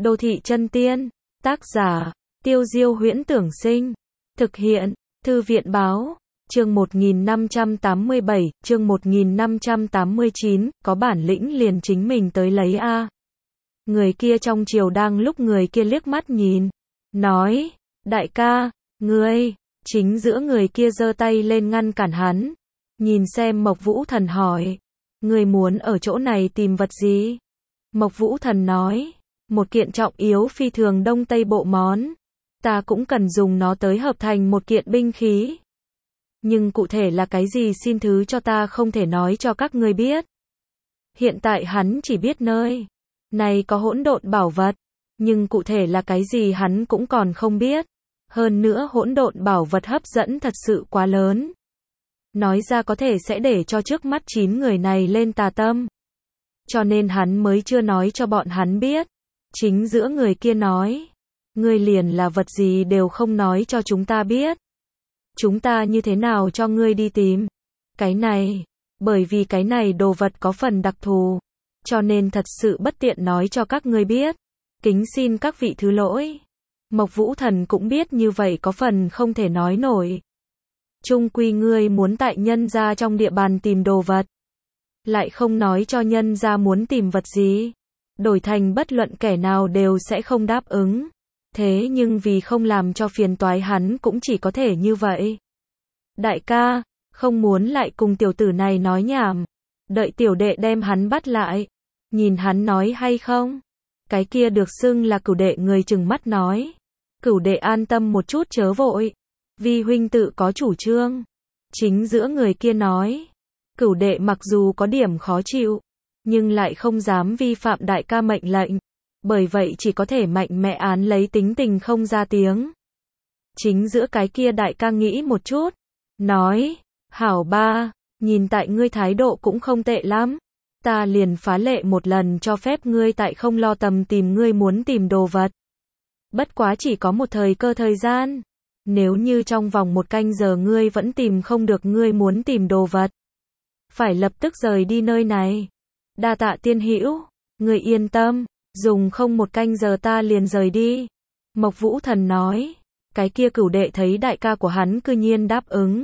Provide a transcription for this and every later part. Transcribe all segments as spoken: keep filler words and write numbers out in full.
Đô thị chân tiên, tác giả, Tiêu Diêu Huyễn Tưởng Sinh, thực hiện, Thư viện Báo, chương một nghìn năm trăm tám mươi bảy, chương một nghìn năm trăm tám mươi chín, có bản lĩnh liền chính mình tới lấy a. Người kia trong chiều đang lúc người kia liếc mắt nhìn, nói, đại ca, ngươi, chính giữa người kia giơ tay lên ngăn cản hắn, nhìn xem Mộc Vũ Thần hỏi, ngươi muốn ở chỗ này tìm vật gì? Mộc Vũ Thần nói, một kiện trọng yếu phi thường đông tây bộ món, ta cũng cần dùng nó tới hợp thành một kiện binh khí. Nhưng cụ thể là cái gì xin thứ cho ta không thể nói cho các ngươi biết. Hiện tại hắn chỉ biết nơi này có hỗn độn bảo vật, nhưng cụ thể là cái gì hắn cũng còn không biết. Hơn nữa hỗn độn bảo vật hấp dẫn thật sự quá lớn. Nói ra có thể sẽ để cho trước mắt chín người này lên tà tâm. Cho nên hắn mới chưa nói cho bọn hắn biết. Chính giữa người kia nói, ngươi liền là vật gì đều không nói cho chúng ta biết. Chúng ta như thế nào cho ngươi đi tìm? Cái này, bởi vì cái này đồ vật có phần đặc thù, cho nên thật sự bất tiện nói cho các ngươi biết. Kính xin các vị thứ lỗi. Mộc Vũ Thần cũng biết như vậy có phần không thể nói nổi. Chung quy ngươi muốn tại nhân gia trong địa bàn tìm đồ vật, lại không nói cho nhân gia muốn tìm vật gì, đổi thành bất luận kẻ nào đều sẽ không đáp ứng. Thế nhưng vì không làm cho phiền toái hắn cũng chỉ có thể như vậy. Đại ca, không muốn lại cùng tiểu tử này nói nhảm. Đợi tiểu đệ đem hắn bắt lại. Nhìn hắn nói hay không? Cái kia được xưng là cửu đệ người chừng mắt nói. Cửu đệ an tâm một chút chớ vội. Vi huynh tự có chủ trương. Chính giữa người kia nói. Cửu đệ mặc dù có điểm khó chịu, nhưng lại không dám vi phạm đại ca mệnh lệnh. Bởi vậy chỉ có thể mạnh mẽ án lấy tính tình không ra tiếng. Chính giữa cái kia đại ca nghĩ một chút. Nói, hảo ba, nhìn tại ngươi thái độ cũng không tệ lắm. Ta liền phá lệ một lần cho phép ngươi tại không lo tầm tìm ngươi muốn tìm đồ vật. Bất quá chỉ có một thời cơ thời gian. Nếu như trong vòng một canh giờ ngươi vẫn tìm không được ngươi muốn tìm đồ vật, phải lập tức rời đi nơi này. Đa tạ tiên hữu, ngươi yên tâm. Dùng không một canh giờ ta liền rời đi. Mộc Vũ Thần nói. Cái kia cửu đệ thấy đại ca của hắn cư nhiên đáp ứng.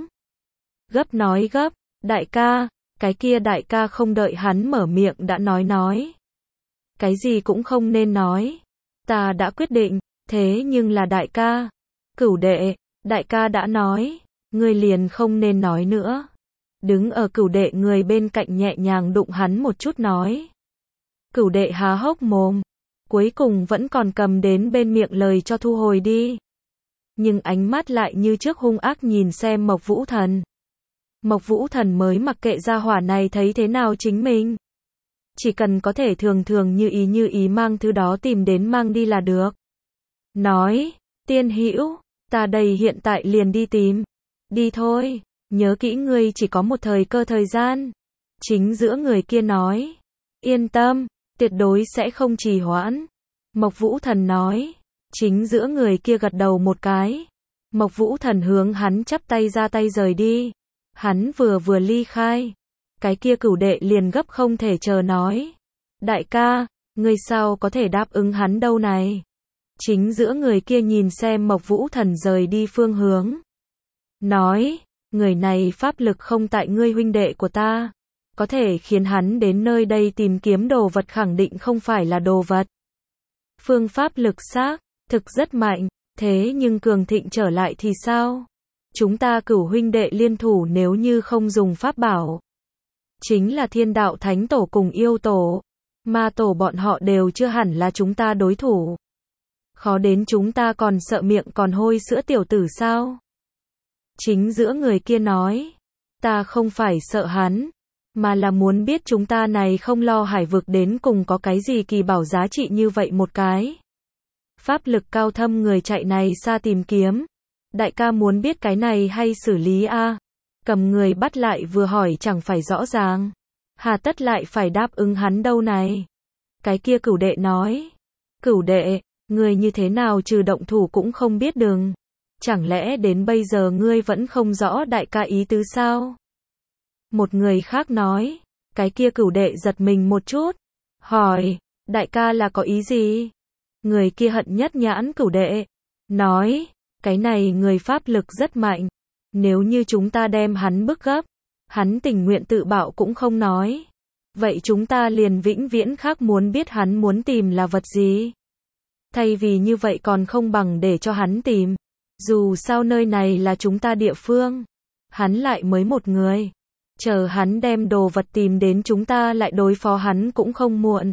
Gấp nói gấp. Đại ca. Cái kia đại ca không đợi hắn mở miệng đã nói nói. Cái gì cũng không nên nói. Ta đã quyết định. Thế nhưng là đại ca. Cửu đệ. Đại ca đã nói. Ngươi liền không nên nói nữa. Đứng ở cửu đệ người bên cạnh nhẹ nhàng đụng hắn một chút nói. Cửu đệ há hốc mồm, cuối cùng vẫn còn cầm đến bên miệng lời cho thu hồi đi. Nhưng ánh mắt lại như trước hung ác nhìn xem Mộc Vũ Thần. Mộc Vũ Thần mới mặc kệ gia hỏa này thấy thế nào chính mình. Chỉ cần có thể thường thường như ý như ý mang thứ đó tìm đến mang đi là được. Nói, tiên hữu, ta đây hiện tại liền đi tìm. Đi thôi, nhớ kỹ ngươi chỉ có một thời cơ thời gian. Chính giữa người kia nói, yên tâm. Tuyệt đối sẽ không trì hoãn. Mộc Vũ Thần nói. Chính giữa người kia gật đầu một cái. Mộc Vũ Thần hướng hắn chắp tay ra tay rời đi. Hắn vừa vừa ly khai. Cái kia cửu đệ liền gấp không thể chờ nói. Đại ca, ngươi sao có thể đáp ứng hắn đâu này? Chính giữa người kia nhìn xem Mộc Vũ Thần rời đi phương hướng. Nói, người này pháp lực không tại ngươi huynh đệ của ta. Có thể khiến hắn đến nơi đây tìm kiếm đồ vật khẳng định không phải là đồ vật. Phương pháp lực xác, thực rất mạnh, thế nhưng cường thịnh trở lại thì sao? Chúng ta cửu huynh đệ liên thủ nếu như không dùng pháp bảo. Chính là thiên đạo thánh tổ cùng yêu tổ. Ma tổ bọn họ đều chưa hẳn là chúng ta đối thủ. Khó đến chúng ta còn sợ miệng còn hôi sữa tiểu tử sao? Chính giữa người kia nói. Ta không phải sợ hắn. Mà là muốn biết chúng ta này không lo hải vực đến cùng có cái gì kỳ bảo giá trị như vậy một cái. Pháp lực cao thâm người chạy này xa tìm kiếm. Đại ca muốn biết cái này hay xử lý a? Cầm người bắt lại vừa hỏi chẳng phải rõ ràng. Hà tất lại phải đáp ứng hắn đâu này. Cái kia cửu đệ nói. Cửu đệ, người như thế nào trừ động thủ cũng không biết đừng. Chẳng lẽ đến bây giờ ngươi vẫn không rõ đại ca ý tứ sao? Một người khác nói, cái kia cửu đệ giật mình một chút, hỏi, đại ca là có ý gì? Người kia hận nhất Nhãn Cửu Đệ. Nói, cái này người pháp lực rất mạnh. Nếu như chúng ta đem hắn bức gấp, hắn tình nguyện tự bạo cũng không nói. Vậy chúng ta liền vĩnh viễn khác muốn biết hắn muốn tìm là vật gì. Thay vì như vậy còn không bằng để cho hắn tìm. Dù sao nơi này là chúng ta địa phương. Hắn lại mới một người. Chờ hắn đem đồ vật tìm đến chúng ta lại đối phó hắn cũng không muộn.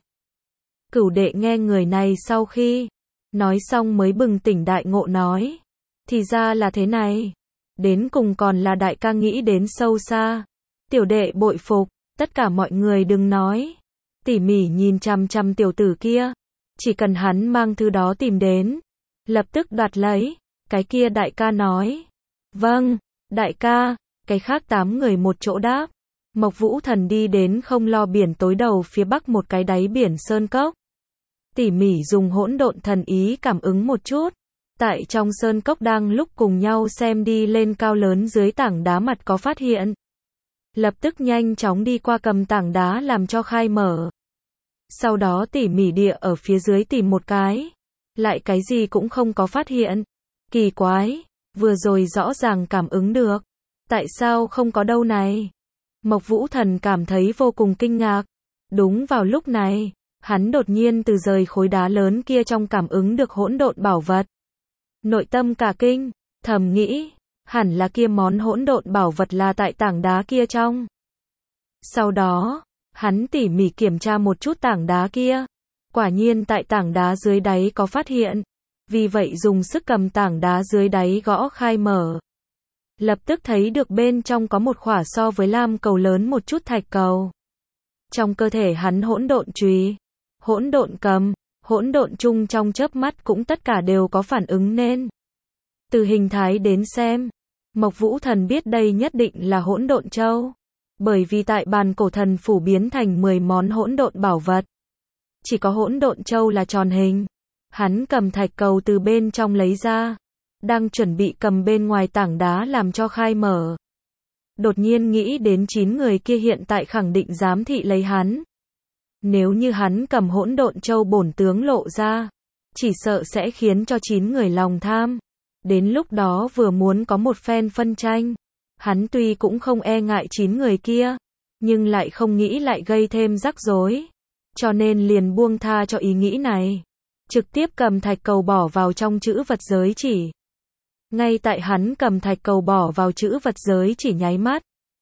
Cửu Đệ nghe người này sau khi nói xong mới bừng tỉnh đại ngộ nói. Thì ra là thế này. Đến cùng còn là đại ca nghĩ đến sâu xa. Tiểu đệ bội phục, tất cả mọi người đừng nói. Tỉ mỉ nhìn chằm chằm tiểu tử kia. Chỉ cần hắn mang thứ đó tìm đến. Lập tức đoạt lấy. Cái kia đại ca nói. Vâng, đại ca. Cái khác tám người một chỗ đáp. Mộc Vũ Thần đi đến không lo biển tối đầu phía bắc một cái đáy biển sơn cốc. Tỉ mỉ dùng hỗn độn thần ý cảm ứng một chút. Tại trong sơn cốc đang lúc cùng nhau xem đi lên cao lớn dưới tảng đá mặt có phát hiện. Lập tức nhanh chóng đi qua cầm tảng đá làm cho khai mở. Sau đó tỉ mỉ địa ở phía dưới tìm một cái. Lại cái gì cũng không có phát hiện. Kỳ quái, vừa rồi rõ ràng cảm ứng được. Tại sao không có đâu này? Mộc Vũ Thần cảm thấy vô cùng kinh ngạc. Đúng vào lúc này, hắn đột nhiên từ rời khối đá lớn kia trong cảm ứng được hỗn độn bảo vật. Nội tâm cả kinh, thầm nghĩ, hẳn là kia món hỗn độn bảo vật là tại tảng đá kia trong. Sau đó, hắn tỉ mỉ kiểm tra một chút tảng đá kia. Quả nhiên tại tảng đá dưới đáy có phát hiện. Vì vậy dùng sức cầm tảng đá dưới đáy gõ khai mở. Lập tức thấy được bên trong có một khỏa so với lam cầu lớn một chút thạch cầu. Trong cơ thể hắn hỗn độn chùy, hỗn độn cầm, hỗn độn chung trong chớp mắt cũng tất cả đều có phản ứng nên. Từ hình thái đến xem, Mộc Vũ Thần biết đây nhất định là hỗn độn châu. Bởi vì tại bàn cổ thần phủ biến thành mười món hỗn độn bảo vật. Chỉ có hỗn độn châu là tròn hình. Hắn cầm thạch cầu từ bên trong lấy ra. Đang chuẩn bị cầm bên ngoài tảng đá làm cho khai mở. Đột nhiên nghĩ đến chín người kia hiện tại khẳng định giám thị lấy hắn. Nếu như hắn cầm hỗn độn châu bổn tướng lộ ra, chỉ sợ sẽ khiến cho chín người lòng tham. Đến lúc đó vừa muốn có một phen phân tranh. Hắn tuy cũng không e ngại chín người kia, nhưng lại không nghĩ lại gây thêm rắc rối. Cho nên liền buông tha cho ý nghĩ này. Trực tiếp cầm thạch cầu bỏ vào trong chữ vật giới chỉ. Ngay tại hắn cầm thạch cầu bỏ vào chữ vật giới chỉ nháy mắt.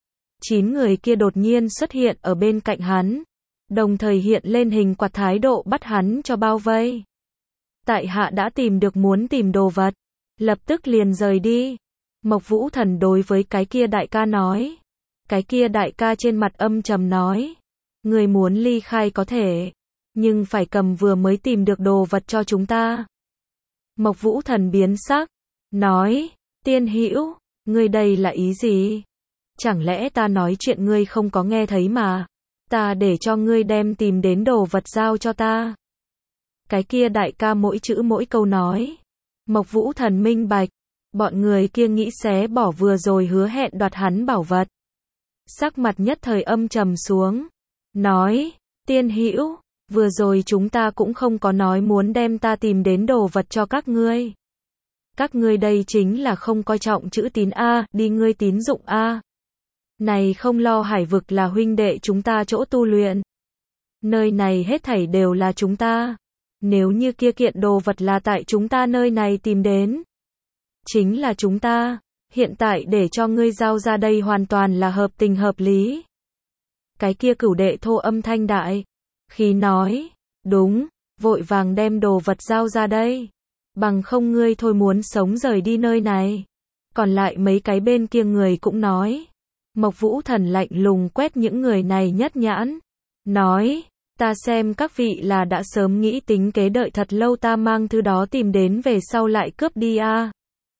Chín người kia đột nhiên xuất hiện ở bên cạnh hắn. Đồng thời hiện lên hình quạt thái độ bắt hắn cho bao vây. Tại hạ đã tìm được muốn tìm đồ vật. Lập tức liền rời đi. Mộc Vũ Thần đối với cái kia đại ca nói. Cái kia đại ca trên mặt âm trầm nói. Người muốn ly khai có thể. Nhưng phải cầm vừa mới tìm được đồ vật cho chúng ta. Mộc Vũ Thần biến sắc. Nói. Tiên hữu, ngươi đây là ý gì? Chẳng lẽ ta nói chuyện ngươi không có nghe thấy mà. Ta để cho ngươi đem tìm đến đồ vật giao cho ta. Cái kia đại ca mỗi chữ mỗi câu nói. Mộc Vũ Thần minh bạch. Bọn người kia nghĩ xé bỏ vừa rồi hứa hẹn đoạt hắn bảo vật. Sắc mặt nhất thời âm trầm xuống. Nói, tiên hữu, vừa rồi chúng ta cũng không có nói muốn đem ta tìm đến đồ vật cho các ngươi. Các ngươi đây chính là không coi trọng chữ tín A, đi ngươi tín dụng A. Này không lo hải vực là huynh đệ chúng ta chỗ tu luyện. Nơi này hết thảy đều là chúng ta. Nếu như kia kiện đồ vật là tại chúng ta nơi này tìm đến. Chính là chúng ta, hiện tại để cho ngươi giao ra đây hoàn toàn là hợp tình hợp lý. Cái kia Cửu Đệ thô âm thanh đại, khi nói, đúng, vội vàng đem đồ vật giao ra đây. Bằng không ngươi thôi muốn sống rời đi nơi này. Còn lại mấy cái bên kia người cũng nói. Mộc Vũ Thần lạnh lùng quét những người này nhất nhãn. Nói, ta xem các vị là đã sớm nghĩ tính kế đợi thật lâu ta mang thứ đó tìm đến về sau lại cướp đi a. À.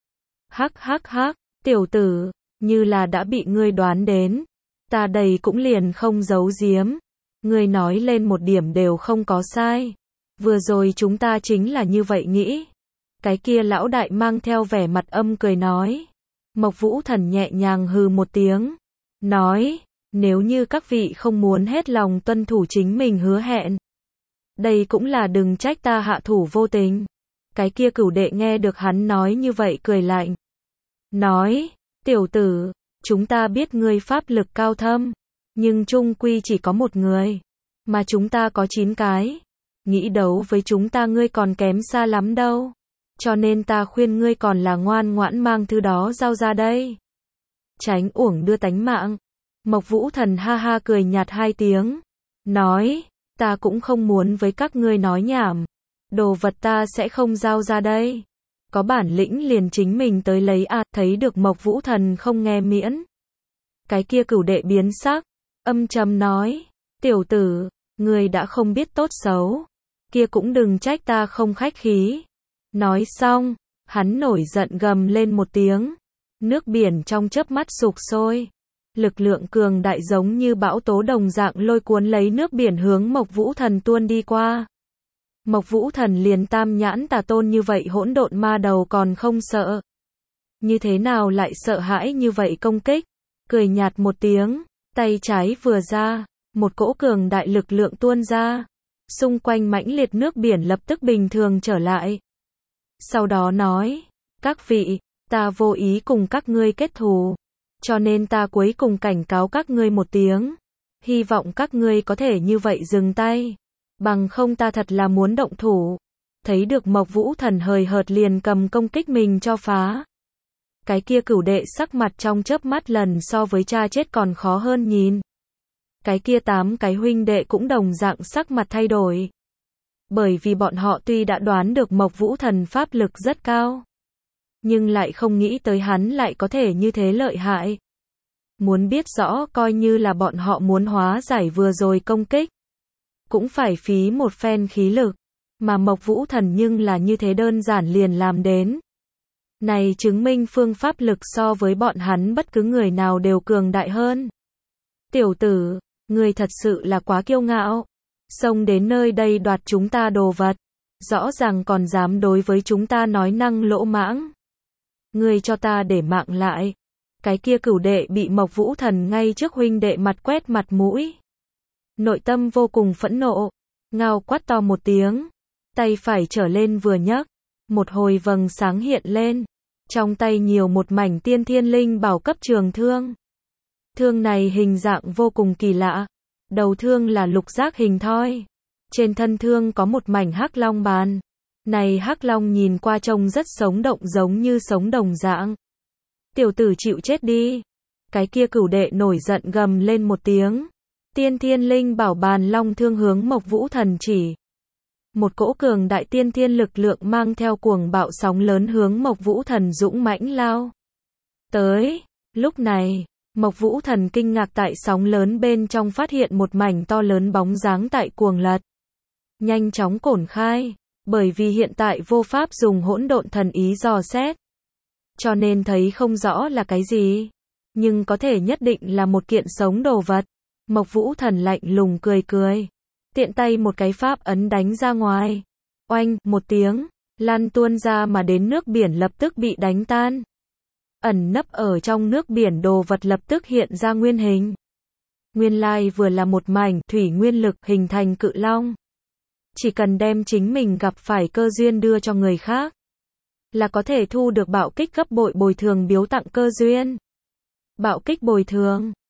Hắc hắc hắc, tiểu tử, như là đã bị ngươi đoán đến. Ta đây cũng liền không giấu giếm. Ngươi nói lên một điểm đều không có sai. Vừa rồi chúng ta chính là như vậy nghĩ. Cái kia lão đại mang theo vẻ mặt âm cười nói. Mộc Vũ Thần nhẹ nhàng hừ một tiếng. Nói, nếu như các vị không muốn hết lòng tuân thủ chính mình hứa hẹn. Đây cũng là đừng trách ta hạ thủ vô tình. Cái kia cửu đệ nghe được hắn nói như vậy cười lạnh. Nói, tiểu tử, chúng ta biết ngươi pháp lực cao thâm, nhưng chung quy chỉ có một người, mà chúng ta có chín cái. Nghĩ đấu với chúng ta ngươi còn kém xa lắm đâu. Cho nên ta khuyên ngươi còn là ngoan ngoãn mang thứ đó giao ra đây. Tránh uổng đưa tánh mạng. Mộc Vũ Thần ha ha cười nhạt hai tiếng. Nói, ta cũng không muốn với các ngươi nói nhảm. Đồ vật ta sẽ không giao ra đây. Có bản lĩnh liền chính mình tới lấy à, thấy được Mộc Vũ Thần không nghe miễn. Cái kia cửu đệ biến sắc, âm trầm nói, tiểu tử, ngươi đã không biết tốt xấu. Kia cũng đừng trách ta không khách khí. Nói xong, hắn nổi giận gầm lên một tiếng. Nước biển trong chớp mắt sục sôi. Lực lượng cường đại giống như bão tố đồng dạng lôi cuốn lấy nước biển hướng Mộc Vũ Thần tuôn đi qua. Mộc Vũ Thần liền tam nhãn tà tôn như vậy hỗn độn ma đầu còn không sợ. Như thế nào lại sợ hãi như vậy công kích? Cười nhạt một tiếng, tay trái vừa ra, một cỗ cường đại lực lượng tuôn ra. Xung quanh mãnh liệt nước biển lập tức bình thường trở lại. Sau đó nói, các vị, ta vô ý cùng các ngươi kết thù. Cho nên ta cuối cùng cảnh cáo các ngươi một tiếng. Hy vọng các ngươi có thể như vậy dừng tay. Bằng không ta thật là muốn động thủ. Thấy được Mộc Vũ Thần hời hợt liền cầm công kích mình cho phá. Cái kia cửu đệ sắc mặt trong chớp mắt lần so với cha chết còn khó hơn nhìn. Cái kia tám cái huynh đệ cũng đồng dạng sắc mặt thay đổi. Bởi vì bọn họ tuy đã đoán được Mộc Vũ Thần pháp lực rất cao, nhưng lại không nghĩ tới hắn lại có thể như thế lợi hại. Muốn biết rõ coi như là bọn họ muốn hóa giải vừa rồi công kích, cũng phải phí một phen khí lực, mà Mộc Vũ Thần nhưng là như thế đơn giản liền làm đến. Này chứng minh phương pháp lực so với bọn hắn bất cứ người nào đều cường đại hơn. Tiểu tử, ngươi thật sự là quá kiêu ngạo. Xông đến nơi đây đoạt chúng ta đồ vật. Rõ ràng còn dám đối với chúng ta nói năng lỗ mãng. Ngươi cho ta để mạng lại. Cái kia cửu đệ bị Mộc Vũ Thần ngay trước huynh đệ mặt quét mặt mũi. Nội tâm vô cùng phẫn nộ. Ngao quát to một tiếng. Tay phải trở lên vừa nhấc. Một hồi vầng sáng hiện lên. Trong tay nhiều một mảnh tiên thiên linh bảo cấp trường thương. Thương này hình dạng vô cùng kỳ lạ. Đầu thương là lục giác hình thoi. Trên thân thương có một mảnh hắc long bàn. Này hắc long nhìn qua trông rất sống động giống như sống đồng dạng. Tiểu tử chịu chết đi. Cái kia cửu đệ nổi giận gầm lên một tiếng. Tiên thiên linh bảo bàn long thương hướng Mộc Vũ Thần chỉ. Một cỗ cường đại tiên thiên lực lượng mang theo cuồng bạo sóng lớn hướng Mộc Vũ Thần dũng mãnh lao tới. Lúc này, Mộc Vũ Thần kinh ngạc tại sóng lớn bên trong phát hiện một mảnh to lớn bóng dáng tại cuồng lật. Nhanh chóng cổn khai, bởi vì hiện tại vô pháp dùng hỗn độn thần ý dò xét. Cho nên thấy không rõ là cái gì, nhưng có thể nhất định là một kiện sống đồ vật. Mộc Vũ Thần lạnh lùng cười cười. Tiện tay một cái pháp ấn đánh ra ngoài. Oanh, một tiếng, lan tuôn ra mà đến nước biển lập tức bị đánh tan. Ẩn nấp ở trong nước biển đồ vật lập tức hiện ra nguyên hình. Nguyên lai vừa là một mảnh thủy nguyên lực hình thành cự long. Chỉ cần đem chính mình gặp phải cơ duyên đưa cho người khác, là có thể thu được bạo kích gấp bội bồi thường biếu tặng cơ duyên. Bạo kích bồi thường.